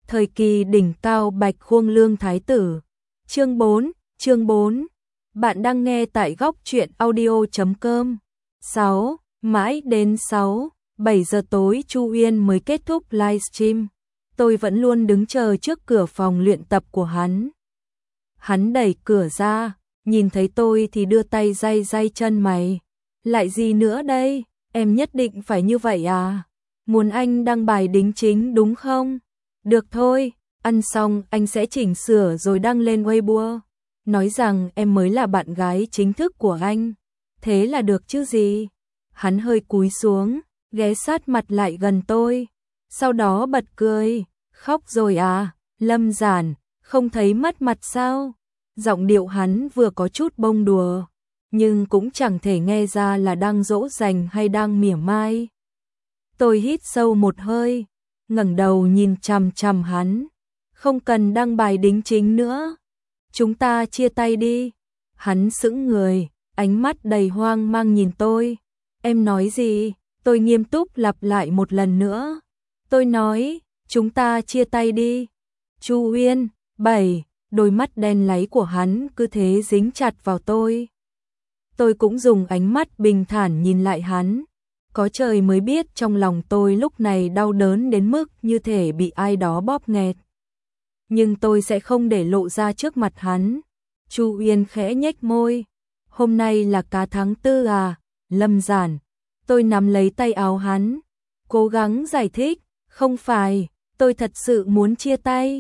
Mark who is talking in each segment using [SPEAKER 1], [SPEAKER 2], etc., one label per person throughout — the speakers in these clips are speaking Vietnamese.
[SPEAKER 1] Thời kỳ đỉnh cao Bạch Khuông Lương Thái tử. Chương 4. Bạn đang nghe tại góc truyện audio.com. 6. Mãi đến 7 giờ tối Chu Uyên mới kết thúc livestream. Tôi vẫn luôn đứng chờ trước cửa phòng luyện tập của hắn. Hắn đẩy cửa ra, nhìn thấy tôi thì đưa tay day chân mày. Lại gì nữa đây? Em nhất định phải như vậy à? Muốn anh đăng bài đính chính đúng không? Được thôi, ăn xong anh sẽ chỉnh sửa rồi đăng lên Weibo. Nói rằng em mới là bạn gái chính thức của anh. Thế là được chứ gì? Hắn hơi cúi xuống, ghé sát mặt lại gần tôi. Sau đó bật cười. Khóc rồi à? Lâm Giản, không thấy mất mặt sao? Giọng điệu hắn vừa có chút bông đùa, nhưng cũng chẳng thể nghe ra là đang dỗ dành hay đang mỉa mai. Tôi hít sâu một hơi, ngẩng đầu nhìn chằm chằm hắn. Không cần đăng bài đính chính nữa. Chúng ta chia tay đi. Hắn sững người, ánh mắt đầy hoang mang nhìn tôi. Em nói gì? Tôi nghiêm túc lặp lại một lần nữa. Tôi nói, chúng ta chia tay đi. Chu Uyên, 7, đôi mắt đen láy của hắn cứ thế dính chặt vào tôi. Tôi cũng dùng ánh mắt bình thản nhìn lại hắn. Có trời mới biết trong lòng tôi lúc này đau đớn đến mức như thể bị ai đó bóp nghẹt. Nhưng tôi sẽ không để lộ ra trước mặt hắn. Chu Uyên khẽ nhếch môi. Hôm nay là cả tháng 4 à, Lâm Giản. Tôi nắm lấy tay áo hắn, cố gắng giải thích. Không phải, tôi thật sự muốn chia tay.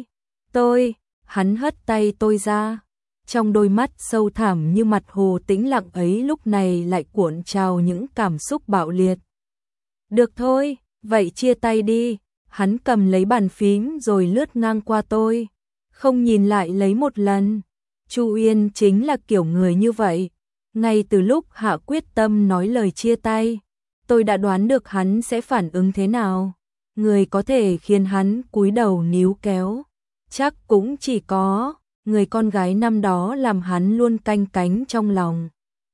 [SPEAKER 1] Hắn hất tay tôi ra. Trong đôi mắt sâu thẳm như mặt hồ tĩnh lặng ấy lúc này lại cuộn trào những cảm xúc bạo liệt. Được thôi, vậy chia tay đi. Hắn cầm lấy bàn phím rồi lướt ngang qua tôi, không nhìn lại lấy một lần. Chu Uyên chính là kiểu người như vậy. Ngay từ lúc hạ quyết tâm nói lời chia tay, tôi đã đoán được hắn sẽ phản ứng thế nào. Người có thể khiến hắn cúi đầu níu kéo chắc cũng chỉ có người con gái năm đó làm hắn luôn canh cánh trong lòng.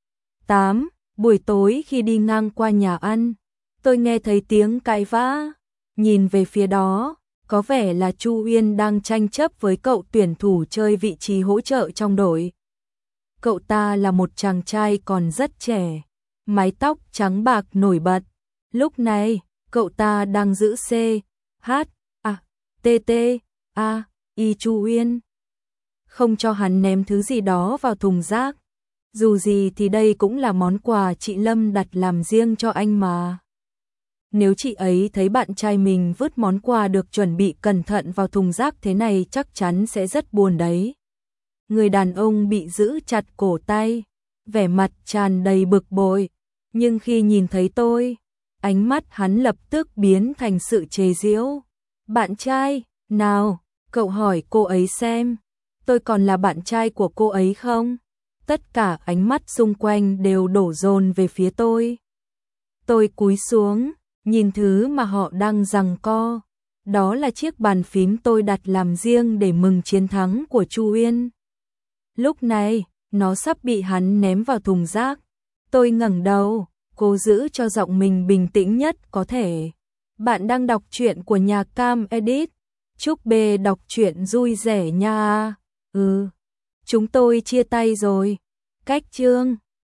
[SPEAKER 1] 8. Buổi tối khi đi ngang qua nhà ăn, tôi nghe thấy tiếng cãi vã. Nhìn về phía đó, có vẻ là Chu Uyên đang tranh chấp với cậu tuyển thủ chơi vị trí hỗ trợ trong đội. Cậu ta là một chàng trai còn rất trẻ, mái tóc trắng bạc nổi bật. Lúc này, cậu ta đang giữ C, H, A, T, T, A, I Chu Uyên. Không cho hắn ném thứ gì đó vào thùng rác. Dù gì thì đây cũng là món quà chị Lâm đặt làm riêng cho anh mà. Nếu chị ấy thấy bạn trai mình vứt món quà được chuẩn bị cẩn thận vào thùng rác thế này chắc chắn sẽ rất buồn đấy. Người đàn ông bị giữ chặt cổ tay, vẻ mặt tràn đầy bực bội. Nhưng khi nhìn thấy tôi, ánh mắt hắn lập tức biến thành sự chế giễu. Bạn trai, nào, cậu hỏi cô ấy xem, tôi còn là bạn trai của cô ấy không? Tất cả ánh mắt xung quanh đều đổ dồn về phía tôi. Tôi cúi xuống, nhìn thứ mà họ đang giằng co. Đó là chiếc bàn phím tôi đặt làm riêng để mừng chiến thắng của Chu Uyên. Lúc này, nó sắp bị hắn ném vào thùng rác. Tôi ngẩng đầu, cố giữ cho giọng mình bình tĩnh nhất có thể. Bạn đang đọc truyện của nhà Cam Edit. Chúc B đọc truyện vui vẻ nha. Chúng tôi chia tay rồi. Cách chương